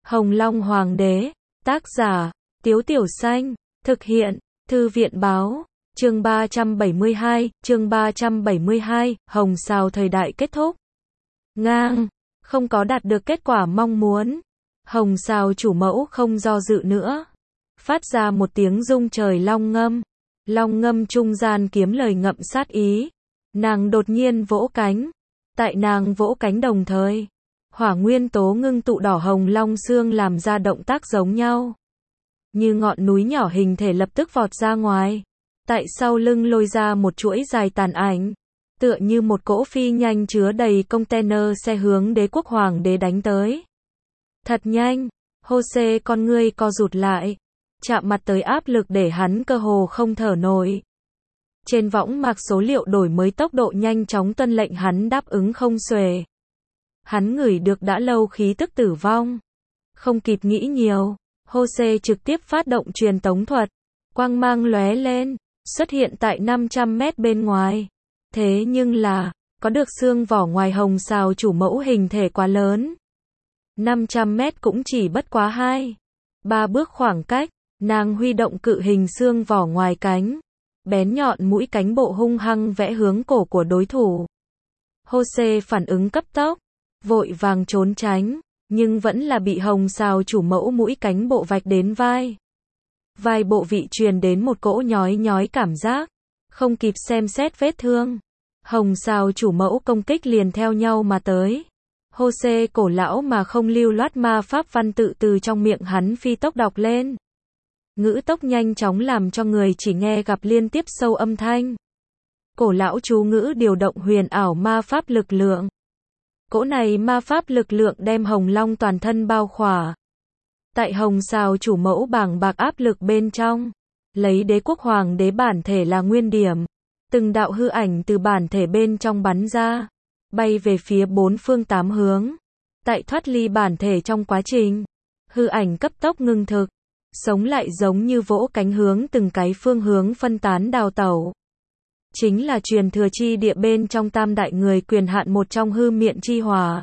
Hồng Long Hoàng đế, tác giả, Tiếu Tiểu Xanh, thực hiện, Thư viện báo, chương 372, Hồng Sào thời đại kết thúc. Ngang, không có đạt được kết quả mong muốn. Hồng Sào chủ mẫu không do dự nữa. Phát ra một tiếng rung trời long ngâm. Long ngâm trung gian kiếm lời ngậm sát ý. Nàng đột nhiên vỗ cánh. Tại nàng vỗ cánh đồng thời, hỏa nguyên tố ngưng tụ đỏ hồng long xương làm ra động tác giống nhau. Như ngọn núi nhỏ hình thể lập tức vọt ra ngoài. Tại sau lưng lôi ra một chuỗi dài tàn ảnh. Tựa như một cỗ phi nhanh chứa đầy container xe hướng đế quốc hoàng đế đánh tới. Thật nhanh, Jose con ngươi co rụt lại. Chạm mặt tới áp lực để hắn cơ hồ không thở nổi. Trên võng mạc số liệu đổi mới tốc độ nhanh chóng tuân lệnh hắn đáp ứng không xuể. Hắn ngửi được đã lâu khí tức tử vong. Không kịp nghĩ nhiều, Jose trực tiếp phát động truyền tống thuật. Quang mang lóe lên, xuất hiện tại 500 mét bên ngoài. Thế nhưng là, có được xương vỏ ngoài Hồng Sào chủ mẫu hình thể quá lớn. 500 mét cũng chỉ bất quá 2-3 bước khoảng cách, nàng huy động cự hình xương vỏ ngoài cánh. Bén nhọn mũi cánh bộ hung hăng vẽ hướng cổ của đối thủ. Jose phản ứng cấp tốc, vội vàng trốn tránh, nhưng vẫn là bị Hồng Sào chủ mẫu mũi cánh bộ vạch đến vai. Vai bộ vị truyền đến một cỗ nhói nhói cảm giác, không kịp xem xét vết thương. Hồng Sào chủ mẫu công kích liền theo nhau mà tới. Jose cổ lão mà không lưu loát ma pháp văn tự từ trong miệng hắn phi tốc đọc lên. Ngữ tốc nhanh chóng làm cho người chỉ nghe gặp liên tiếp sâu âm thanh. Cổ lão chú ngữ điều động huyền ảo ma pháp lực lượng. Cỗ này ma pháp lực lượng đem Hồng Long toàn thân bao khỏa. Tại Hồng Sào chủ mẫu bàng bạc áp lực bên trong, lấy đế quốc hoàng đế bản thể là nguyên điểm. Từng đạo hư ảnh từ bản thể bên trong bắn ra, bay về phía bốn phương tám hướng. Tại thoát ly bản thể trong quá trình, hư ảnh cấp tốc ngưng thực. Sống lại giống như vỗ cánh hướng từng cái phương hướng phân tán đào tẩu. Chính là truyền thừa chi địa bên trong tam đại người quyền hạn một trong hư miện chi hỏa.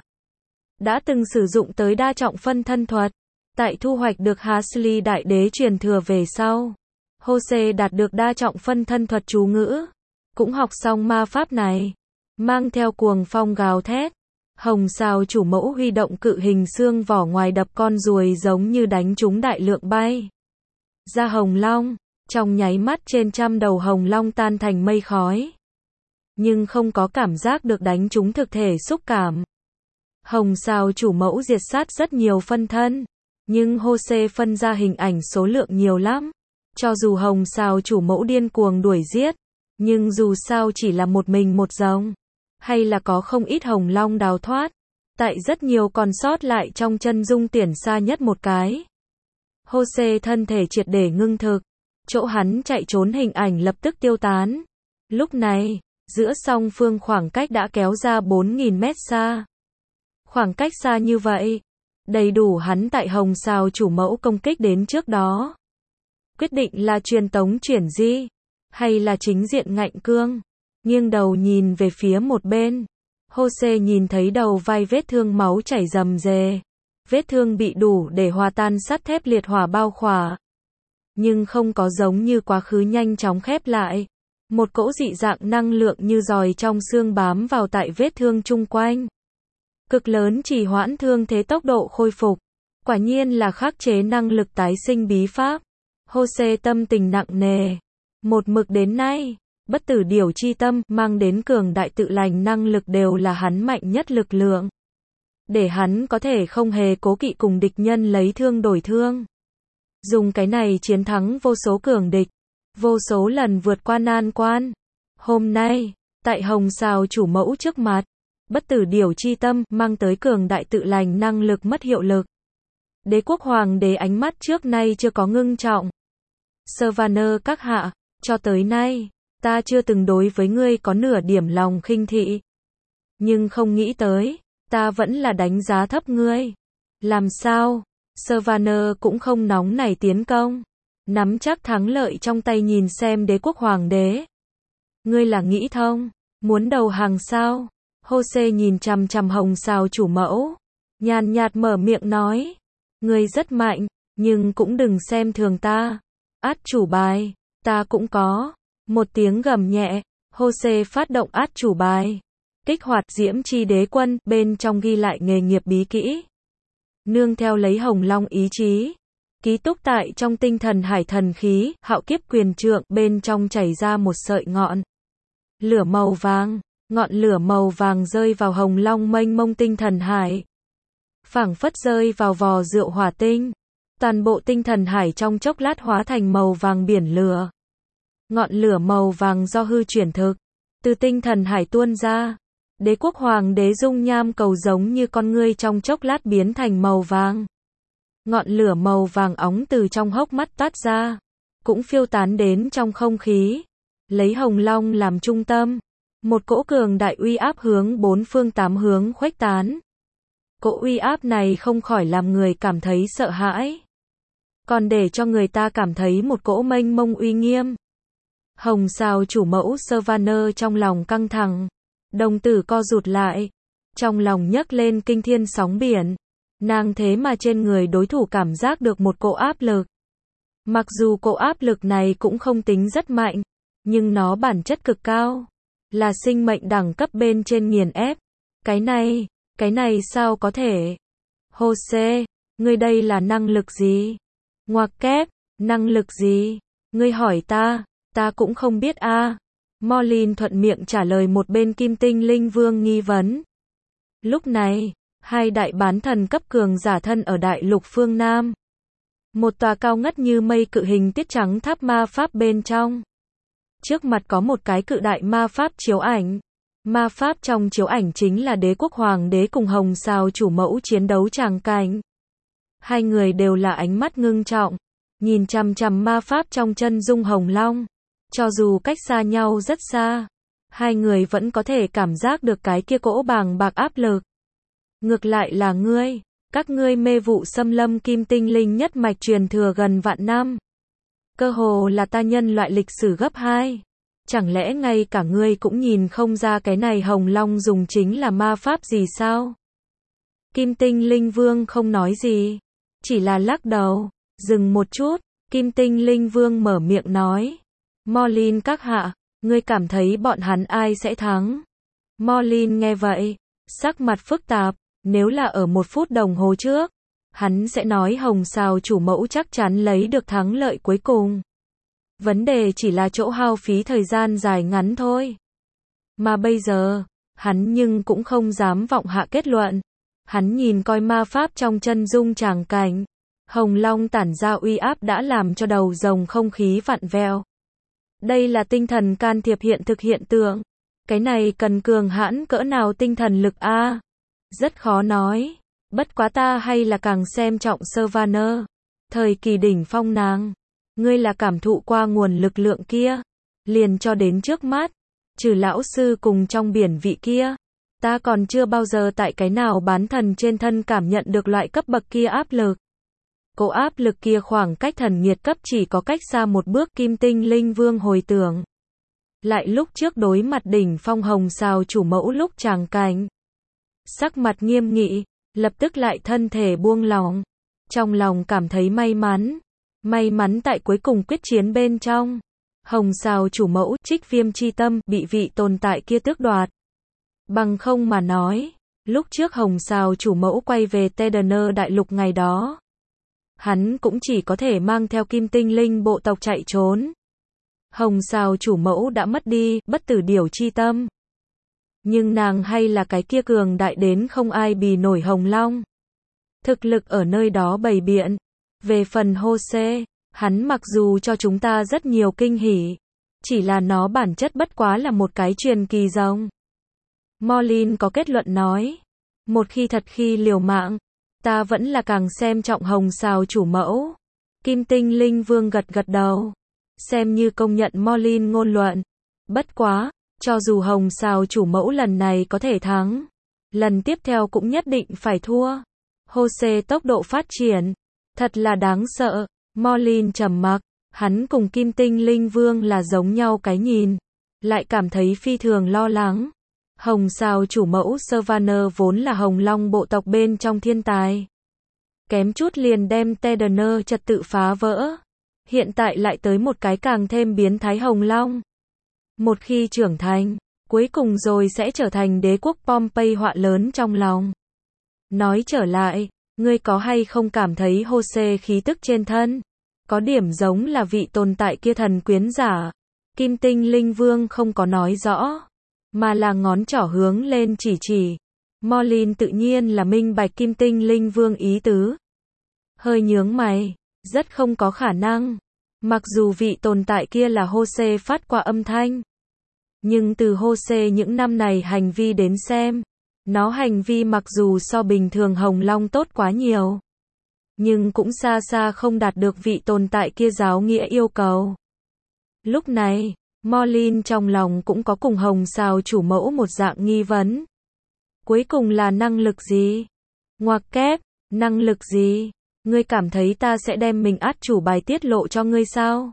Đã từng sử dụng tới đa trọng phân thân thuật. Tại thu hoạch được Hasley đại đế truyền thừa về sau. Jose đạt được đa trọng phân thân thuật chú ngữ. Cũng học xong ma pháp này. Mang theo cuồng phong gào thét. Hồng Sào chủ mẫu huy động cự hình xương vỏ ngoài đập con ruồi giống như đánh trúng đại lượng bay. Ra Hồng Long, trong nháy mắt trên trăm đầu Hồng Long tan thành mây khói. Nhưng không có cảm giác được đánh trúng thực thể xúc cảm. Hồng Sào chủ mẫu diệt sát rất nhiều phân thân. Nhưng Jose phân ra hình ảnh số lượng nhiều lắm. Cho dù Hồng Sào chủ mẫu điên cuồng đuổi giết. Nhưng dù sao chỉ là một mình một dòng. Hay là có không ít Hồng Long đào thoát. Tại rất nhiều còn sót lại trong chân dung tiền xa nhất một cái. Jose thân thể triệt để ngưng thực. Chỗ hắn chạy trốn hình ảnh lập tức tiêu tán. Lúc này, giữa song phương khoảng cách đã kéo ra 4.000 mét xa. Khoảng cách xa như vậy, đầy đủ hắn tại Hồng Sào chủ mẫu công kích đến trước đó. Quyết định là truyền tống chuyển di, hay là chính diện ngạnh cương. Nghiêng đầu nhìn về phía một bên. Jose nhìn thấy đầu vai vết thương máu chảy rầm rề. Vết thương bị đủ để hòa tan sắt thép liệt hỏa bao khỏa. Nhưng không có giống như quá khứ nhanh chóng khép lại. Một cỗ dị dạng năng lượng như giòi trong xương bám vào tại vết thương chung quanh. Cực lớn trì hoãn thương thế tốc độ khôi phục. Quả nhiên là khắc chế năng lực tái sinh bí pháp. Jose tâm tình nặng nề. Một mực đến nay, bất tử điểu chi tâm mang đến cường đại tự lành năng lực đều là hắn mạnh nhất lực lượng. Để hắn có thể không hề cố kỵ cùng địch nhân lấy thương đổi thương. Dùng cái này chiến thắng vô số cường địch. Vô số lần vượt qua nan quan. Hôm nay, tại Hồng Sào chủ mẫu trước mặt, bất tử điểu chi tâm mang tới cường đại tự lành năng lực mất hiệu lực. Đế quốc hoàng đế ánh mắt trước nay chưa có ngưng trọng. Savannah các hạ, cho tới nay, ta chưa từng đối với ngươi có nửa điểm lòng khinh thị. Nhưng không nghĩ tới, ta vẫn là đánh giá thấp ngươi. Làm sao? Savannah cũng không nóng nảy tiến công. Nắm chắc thắng lợi trong tay nhìn xem đế quốc hoàng đế. Ngươi là nghĩ thông, muốn đầu hàng sao? Jose nhìn chằm chằm Hồng Sào chủ mẫu. Nhàn nhạt mở miệng nói. Ngươi rất mạnh, nhưng cũng đừng xem thường ta. Át chủ bài, ta cũng có. Một tiếng gầm nhẹ, Jose phát động át chủ bài. Kích hoạt Diễm Chi Đế Quân, bên trong ghi lại nghề nghiệp bí kỹ. Nương theo lấy Hồng Long ý chí. Ký túc tại trong tinh thần hải thần khí, hạo kiếp quyền trượng, bên trong chảy ra một sợi ngọn lửa màu vàng. Ngọn lửa màu vàng rơi vào Hồng Long mênh mông tinh thần hải. Phảng phất rơi vào vò rượu hỏa tinh. Toàn bộ tinh thần hải trong chốc lát hóa thành màu vàng biển lửa. Ngọn lửa màu vàng do hư chuyển thực. Từ tinh thần hải tuôn ra. Đế quốc hoàng đế dung nham cầu giống như con ngươi trong chốc lát biến thành màu vàng. Ngọn lửa màu vàng óng từ trong hốc mắt toát ra. Cũng phiêu tán đến trong không khí. Lấy Hồng Long làm trung tâm. Một cỗ cường đại uy áp hướng bốn phương tám hướng khuếch tán. Cỗ uy áp này không khỏi làm người cảm thấy sợ hãi. Còn để cho người ta cảm thấy một cỗ mênh mông uy nghiêm. Hồng Sao chủ mẫu Sylvaner trong lòng căng thẳng. Đồng tử co rụt lại. Trong lòng nhấc lên kinh thiên sóng biển. Nàng thế mà trên người đối thủ cảm giác được một cỗ áp lực. Mặc dù cỗ áp lực này cũng không tính rất mạnh. Nhưng nó bản chất cực cao. Là sinh mệnh đẳng cấp bên trên nghiền ép. Cái này sao có thể? Jose, ngươi đây là năng lực gì? Ngoặc kép, năng lực gì? Ngươi hỏi ta cũng không biết a. Morlin thuận miệng trả lời một bên Kim Tinh Linh Vương nghi vấn. Lúc này, hai đại bán thần cấp cường giả thân ở đại lục phương Nam. Một tòa cao ngất như mây cự hình tiết trắng tháp ma pháp bên trong. Trước mặt có một cái cự đại ma pháp chiếu ảnh. Ma pháp trong chiếu ảnh chính là đế quốc hoàng đế cùng Hồng Sao chủ mẫu chiến đấu tràng cảnh. Hai người đều là ánh mắt ngưng trọng, nhìn chằm chằm ma pháp trong chân dung Hồng Long. Cho dù cách xa nhau rất xa, hai người vẫn có thể cảm giác được cái kia cỗ bàng bạc áp lực. Ngược lại là các ngươi mê vụ xâm lâm Kim Tinh Linh nhất mạch truyền thừa gần vạn năm. Cơ hồ là ta nhân loại lịch sử gấp 2. Chẳng lẽ ngay cả ngươi cũng nhìn không ra cái này Hồng Long dùng chính là ma pháp gì sao? Kim Tinh Linh Vương không nói gì, chỉ là lắc đầu. Dừng một chút, Kim Tinh Linh Vương mở miệng nói. Morlin các hạ, ngươi cảm thấy bọn hắn ai sẽ thắng? Morlin nghe vậy, sắc mặt phức tạp. Nếu là ở 1 phút đồng hồ trước, hắn sẽ nói Hồng Sao chủ mẫu chắc chắn lấy được thắng lợi cuối cùng. Vấn đề chỉ là chỗ hao phí thời gian dài ngắn thôi. Mà bây giờ, hắn nhưng cũng không dám vọng hạ kết luận. Hắn nhìn coi ma pháp trong chân dung tràng cảnh. Hồng Long tản ra uy áp đã làm cho đầu rồng không khí vặn vẹo. Đây là tinh thần can thiệp hiện thực hiện tượng. Cái này cần cường hãn cỡ nào tinh thần lực a? Rất khó nói. Bất quá ta hay là càng xem trọng Sylvaner. Thời kỳ đỉnh phong nàng. Ngươi là cảm thụ qua nguồn lực lượng kia. Liền cho đến trước mắt. Trừ lão sư cùng trong biển vị kia. Ta còn chưa bao giờ tại cái nào bán thần trên thân cảm nhận được loại cấp bậc kia áp lực. Cỗ áp lực kia khoảng cách thần nghiệt cấp chỉ có cách xa một bước. Kim Tinh Linh Vương hồi tưởng. Lại lúc trước đối mặt đỉnh phong Hồng Sao chủ mẫu lúc tràng cảnh. Sắc mặt nghiêm nghị, lập tức lại thân thể buông lỏng. Trong lòng cảm thấy may mắn. May mắn tại cuối cùng quyết chiến bên trong. Hồng Sao chủ mẫu Trích Viêm chi tâm bị vị tồn tại kia tước đoạt. Bằng không mà nói, lúc trước Hồng Sao chủ mẫu quay về Tedener đại lục ngày đó. Hắn cũng chỉ có thể mang theo Kim Tinh Linh bộ tộc chạy trốn. Hồng Sao chủ mẫu đã mất đi bất tử điểu chi tâm. Nhưng nàng hay là cái kia cường đại đến không ai bì nổi Hồng Long. Thực lực ở nơi đó bày biện. Về phần Jose, hắn mặc dù cho chúng ta rất nhiều kinh hỉ. Chỉ là nó bản chất bất quá là một cái truyền kỳ rồng. Morlin có kết luận nói. Một khi thật khi liều mạng, ta vẫn là càng xem trọng Hồng Sao chủ mẫu. Kim Tinh Linh Vương gật gật đầu. Xem như công nhận Morlin ngôn luận. Bất quá, cho dù Hồng Sao chủ mẫu lần này có thể thắng, lần tiếp theo cũng nhất định phải thua. Jose tốc độ phát triển, thật là đáng sợ. Morlin trầm mặc, hắn cùng Kim Tinh Linh Vương là giống nhau cái nhìn, lại cảm thấy phi thường lo lắng. Hồng Sao chủ mẫu Sylvaner vốn là Hồng Long bộ tộc bên trong thiên tài. kém chút liền đem Tedner trật tự phá vỡ. Hiện tại lại tới một cái càng thêm biến thái Hồng Long. Một khi trưởng thành, cuối cùng rồi sẽ trở thành đế quốc Pompey họa lớn trong lòng. Nói trở lại, ngươi có hay không cảm thấy Jose khí tức trên thân? Có điểm giống là vị tồn tại kia thần quyến giả. Kim Tinh Linh Vương không có nói rõ, mà là ngón trỏ hướng lên chỉ. Morlin tự nhiên là minh bạch Kim Tinh Linh Vương ý tứ. Hơi nhướng mày, rất không có khả năng. Mặc dù vị tồn tại kia là Jose phát qua âm thanh. Nhưng từ Jose những năm này hành vi đến xem, nó hành vi mặc dù so bình thường Hồng Long tốt quá nhiều. Nhưng cũng xa xa không đạt được vị tồn tại kia giáo nghĩa yêu cầu. Lúc này, Morlin trong lòng cũng có cùng Hồng Sào chủ mẫu một dạng nghi vấn. Cuối cùng là năng lực gì? Ngoặc kép, năng lực gì? Ngươi cảm thấy ta sẽ đem mình át chủ bài tiết lộ cho ngươi sao?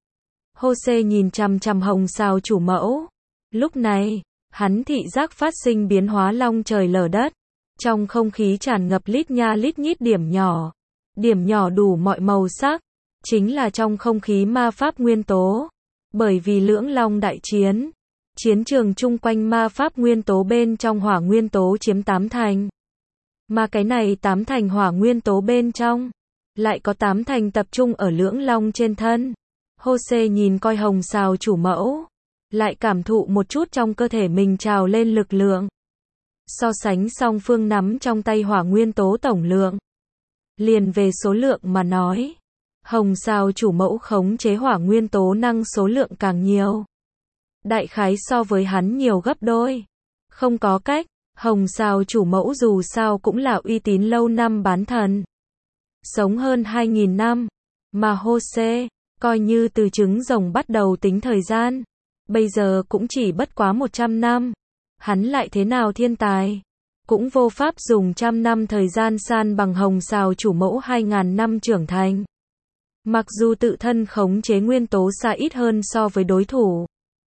Jose nhìn chằm chằm Hồng Sào chủ mẫu. Lúc này, hắn thị giác phát sinh biến hóa long trời lở đất. Trong không khí tràn ngập lít nha lít nhít điểm nhỏ. Điểm nhỏ đủ mọi màu sắc. Chính là trong không khí ma pháp nguyên tố. Bởi vì lưỡng long đại chiến, chiến trường chung quanh ma pháp nguyên tố bên trong hỏa nguyên tố chiếm 8 thành. Mà cái này 8 thành hỏa nguyên tố bên trong, lại có 8 thành tập trung ở lưỡng long trên thân. Jose nhìn coi Hồng Sào chủ mẫu, lại cảm thụ một chút trong cơ thể mình trào lên lực lượng. So sánh song phương nắm trong tay hỏa nguyên tố tổng lượng. Liền về số lượng mà nói, Hồng Sào chủ mẫu khống chế hỏa nguyên tố năng số lượng càng nhiều. Đại khái so với hắn nhiều gấp đôi. Không có cách, Hồng Sào chủ mẫu dù sao cũng là uy tín lâu năm bán thần. Sống hơn 2.000 năm. Mà Jose, coi như từ trứng rồng bắt đầu tính thời gian, bây giờ cũng chỉ bất quá 100 năm. Hắn lại thế nào thiên tài? Cũng vô pháp dùng 100 năm thời gian san bằng Hồng Sào chủ mẫu 2.000 năm trưởng thành. Mặc dù tự thân khống chế nguyên tố xa ít hơn so với đối thủ.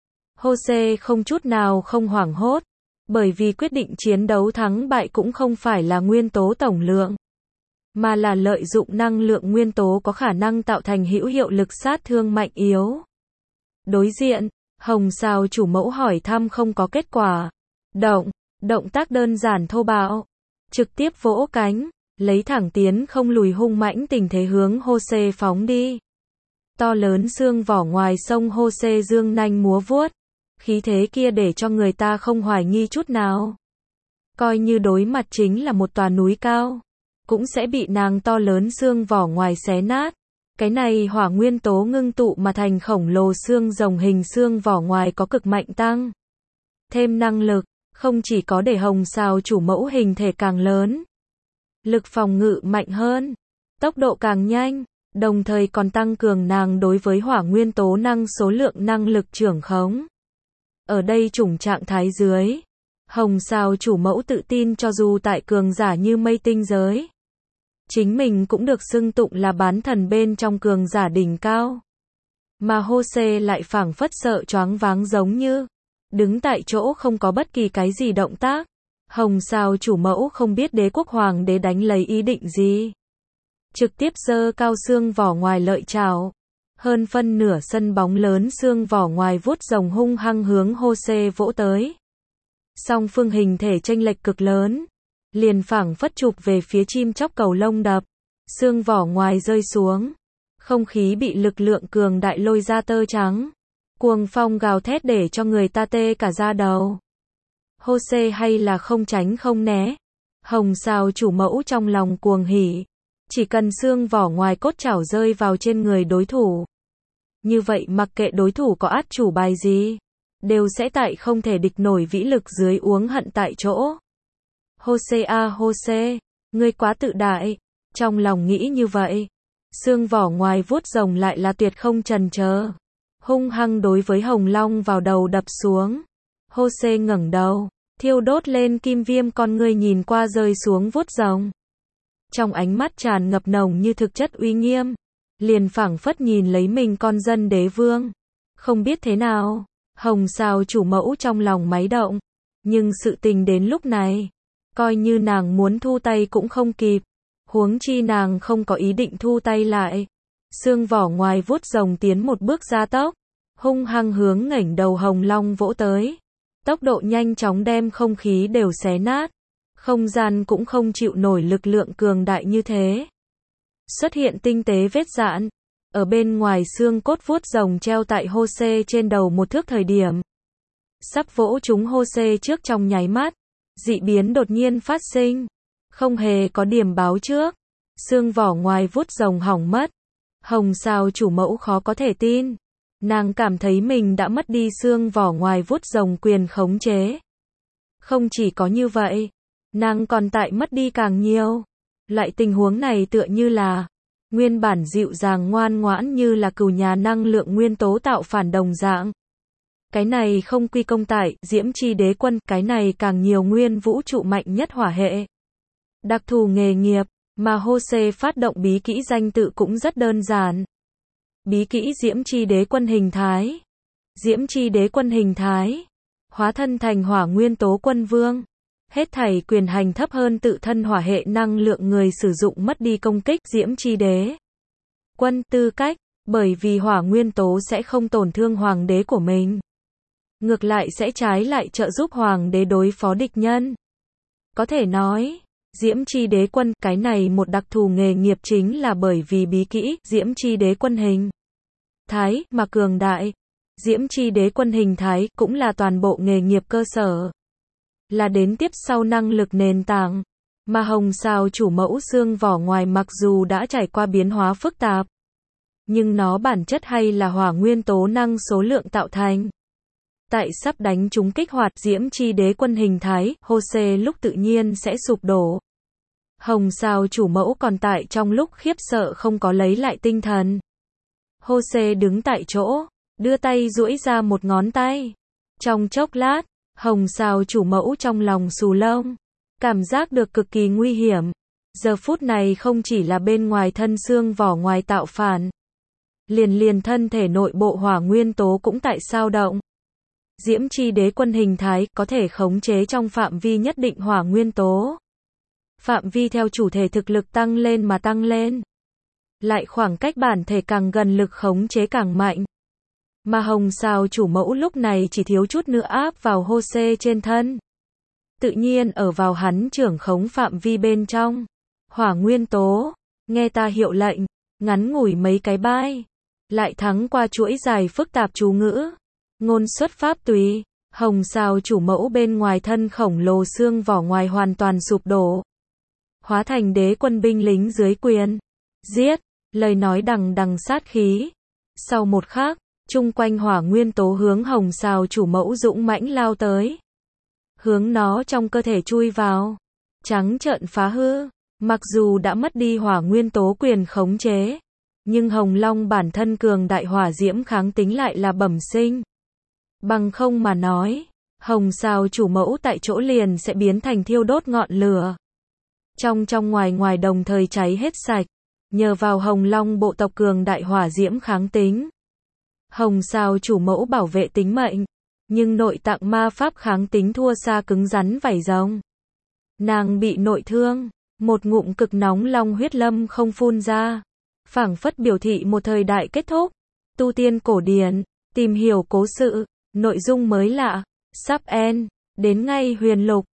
Jose không chút nào không hoảng hốt, bởi vì quyết định chiến đấu thắng bại cũng không phải là nguyên tố tổng lượng, mà là lợi dụng năng lượng nguyên tố có khả năng tạo thành hữu hiệu lực sát thương mạnh yếu. Đối diện, Hồng Sào chủ mẫu hỏi thăm không có kết quả. Động tác đơn giản thô bạo, trực tiếp vỗ cánh, lấy thẳng tiến không lùi hung mãnh tình thế hướng Jose phóng đi. To lớn xương vỏ ngoài sông Jose dương nanh múa vuốt, khí thế kia để cho người ta không hoài nghi chút nào. Coi như đối mặt chính là một tòa núi cao, cũng sẽ bị nàng to lớn xương vỏ ngoài xé nát. Cái này hỏa nguyên tố ngưng tụ mà thành khổng lồ xương rồng hình xương vỏ ngoài có cực mạnh tăng thêm năng lực, không chỉ có để Hồng Sào chủ mẫu hình thể càng lớn, lực phòng ngự mạnh hơn, tốc độ càng nhanh, đồng thời còn tăng cường nàng đối với hỏa nguyên tố năng số lượng năng lực trưởng khống. Ở đây chủng trạng thái dưới, Hồng Sào chủ mẫu tự tin cho dù tại cường giả như mây tinh giới, chính mình cũng được xưng tụng là bán thần bên trong cường giả đỉnh cao. Mà Jose lại phảng phất sợ choáng váng giống như đứng tại chỗ không có bất kỳ cái gì động tác. Hồng Sào chủ mẫu không biết đế quốc hoàng đế đánh lấy ý định gì. Trực tiếp giơ cao xương vỏ ngoài lợi chảo. Hơn phân nửa sân bóng lớn xương vỏ ngoài vuốt rồng hung hăng hướng Jose vỗ tới. Song phương hình thể chênh lệch cực lớn. Liền phảng phất chụp về phía chim chóc cầu lông đập. Xương vỏ ngoài rơi xuống. Không khí bị lực lượng cường đại lôi ra tơ trắng. Cuồng phong gào thét để cho người ta tê cả da đầu. Jose hay là không tránh không né. Hồng Sào chủ mẫu trong lòng cuồng hỉ. Chỉ cần xương vỏ ngoài cốt chảo rơi vào trên người đối thủ. Như vậy mặc kệ đối thủ có át chủ bài gì, đều sẽ tại không thể địch nổi vĩ lực dưới uống hận tại chỗ. Jose à Jose, ngươi quá tự đại. Trong lòng nghĩ như vậy. Xương vỏ ngoài vuốt rồng lại là tuyệt không chần chờ. Hung hăng đối với Hồng Long vào đầu đập xuống. Jose ngẩng đầu, thiêu đốt lên kim viêm con ngươi nhìn qua rơi xuống vuốt rồng. Trong ánh mắt tràn ngập nồng như thực chất uy nghiêm, liền phảng phất nhìn lấy mình con dân đế vương. Không biết thế nào, Hồng Sào chủ mẫu trong lòng máy động, nhưng sự tình đến lúc này, coi như nàng muốn thu tay cũng không kịp. Huống chi nàng không có ý định thu tay lại. Xương vỏ ngoài vuốt rồng tiến một bước gia tốc, hung hăng hướng ngẩng đầu hồng long vỗ tới. Tốc độ nhanh chóng đem không khí đều xé nát. Không gian cũng không chịu nổi lực lượng cường đại như thế. Xuất hiện tinh tế vết rạn. Ở bên ngoài xương cốt vuốt rồng treo tại Hô-xê trên đầu một thước thời điểm. Sắp vỗ trúng Hô-xê trước trong nháy mắt. Dị biến đột nhiên phát sinh. Không hề có điểm báo trước. Xương vỏ ngoài vuốt rồng hỏng mất. Hồng Sao chủ mẫu khó có thể tin. Nàng cảm thấy mình đã mất đi xương vỏ ngoài vuốt rồng quyền khống chế. Không chỉ có như vậy, nàng còn tại mất đi càng nhiều. Loại tình huống này tựa như là nguyên bản dịu dàng ngoan ngoãn như là cừu nhà năng lượng nguyên tố tạo phản đồng dạng. Cái này không quy công tại Diễm Chi Đế Quân, cái này càng nhiều nguyên vũ trụ mạnh nhất hỏa hệ. Đặc thù nghề nghiệp, mà Hô-xê phát động bí kỹ danh tự cũng rất đơn giản. Bí kỹ Diễm Chi Đế Quân hình thái. Diễm Chi Đế Quân hình thái. Hóa thân thành hỏa nguyên tố quân vương. Hết thảy quyền hành thấp hơn tự thân hỏa hệ năng lượng người sử dụng mất đi công kích Diễm Chi Đế Quân tư cách, bởi vì hỏa nguyên tố sẽ không tổn thương hoàng đế của mình. Ngược lại sẽ trái lại trợ giúp hoàng đế đối phó địch nhân. Có thể nói, Diễm Chi Đế Quân, cái này một đặc thù nghề nghiệp chính là bởi vì bí kỹ Diễm Chi Đế Quân hình thái mà cường đại. Diễm Chi Đế Quân hình thái cũng là toàn bộ nghề nghiệp cơ sở. Là đến tiếp sau năng lực nền tảng. Mà Hồng Sao chủ mẫu xương vỏ ngoài mặc dù đã trải qua biến hóa phức tạp, nhưng nó bản chất hay là hỏa nguyên tố năng số lượng tạo thành. Tại sắp đánh trúng kích hoạt Diễm Chi Đế Quân hình thái, Hô-xê lúc tự nhiên sẽ sụp đổ. Hồng Sao chủ mẫu còn tại trong lúc khiếp sợ không có lấy lại tinh thần. Hô-xê đứng tại chỗ, đưa tay duỗi ra một ngón tay. Trong chốc lát, Hồng Sao chủ mẫu trong lòng xù lông, cảm giác được cực kỳ nguy hiểm. Giờ phút này không chỉ là bên ngoài thân xương vỏ ngoài tạo phản, liền thân thể nội bộ hỏa nguyên tố cũng tại sao động. Diễm Chi Đế Quân hình thái có thể khống chế trong phạm vi nhất định hỏa nguyên tố. Phạm vi theo chủ thể thực lực tăng lên mà tăng lên. Lại khoảng cách bản thể càng gần lực khống chế càng mạnh. Mà Hồng Sao chủ mẫu lúc này chỉ thiếu chút nữa áp vào Hô-xê trên thân. Tự nhiên ở vào hắn trưởng khống phạm vi bên trong. Hỏa nguyên tố, nghe ta hiệu lệnh, ngắn ngủi mấy cái bai. Lại thắng qua chuỗi dài phức tạp chú ngữ. Ngôn xuất pháp tùy, Hồng Sao chủ mẫu bên ngoài thân khổng lồ xương vỏ ngoài hoàn toàn sụp đổ. Hóa thành đế quân binh lính dưới quyền. Giết, lời nói đằng đằng sát khí. Sau một khắc, chung quanh hỏa nguyên tố hướng Hồng Sao chủ mẫu dũng mãnh lao tới. Hướng nó trong cơ thể chui vào. Trắng trợn phá hư. Mặc dù đã mất đi hỏa nguyên tố quyền khống chế, nhưng Hồng Long bản thân cường đại hỏa diễm kháng tính lại là bẩm sinh. Bằng không mà nói, Hồng Sao chủ mẫu tại chỗ liền sẽ biến thành thiêu đốt ngọn lửa. Trong ngoài đồng thời cháy hết sạch. Nhờ vào Hồng Long bộ tộc cường đại hỏa diễm kháng tính, Hồng Sao chủ mẫu bảo vệ tính mệnh, nhưng nội tạng ma pháp kháng tính thua xa cứng rắn vảy rồng. Nàng bị nội thương, một ngụm cực nóng long huyết lâm không phun ra, phảng phất biểu thị một thời đại kết thúc. Tu tiên cổ điển, tìm hiểu cố sự, nội dung mới lạ, sắp end, đến ngay huyền lục.